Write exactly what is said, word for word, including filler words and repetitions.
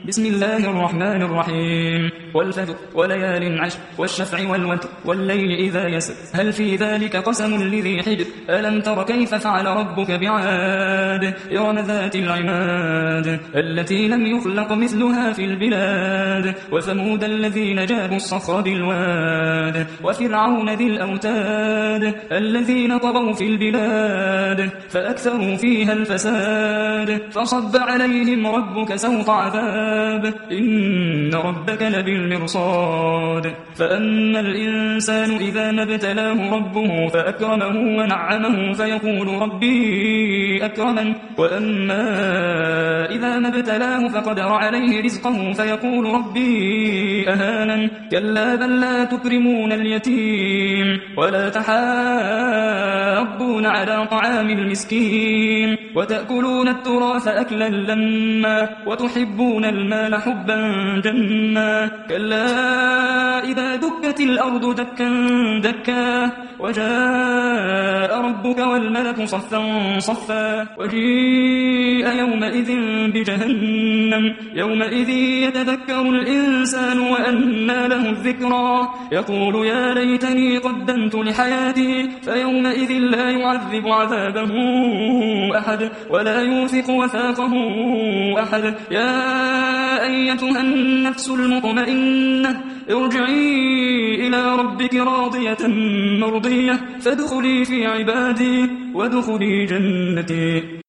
بسم الله الرحمن الرحيم والفجر وليال عشر والشفع والوتر والليل إذا يسر هل في ذلك قسم لذي حجر ألم تر كيف فعل ربك بعاد إرم ذات العماد التي لم يخلق مثلها في البلاد وثمود الذين جابوا الصخر بالواد وفرعون ذي الأوتاد الذين طغوا في البلاد فأكثروا فيها الفساد فصب عليهم ربك سوط عذاب إن ربك لبالمرصاد فأما الإنسان إذا ما ابتلاه ربه فأكرمه ونعمه فيقول ربي أكرمن وأما إذا ما ابتلاه فقدر عليه رزقه فيقول ربي أهانن كلا بل لا تكرمون اليتيم ولا تحاضون على طعام المسكين وتأكلون التراث أكلا لما وتحبون المال حبا جما كلا إذا دكت الأرض دكا دكا وجاء ربك والملك صفا صفا وجيء يومئذ بجهنم يومئذ يتذكر الإنسان وأنى له الذكرى يقول يا ليتني قدمت لحياتي فيومئذ لا يعذب عذابه أحد ولا يوثق وثاقه أحد يا أيتها النفس المطمئنة ارجعي إلى ربك راضية مرضية فادخلي في عبادي وادخلي جنتي.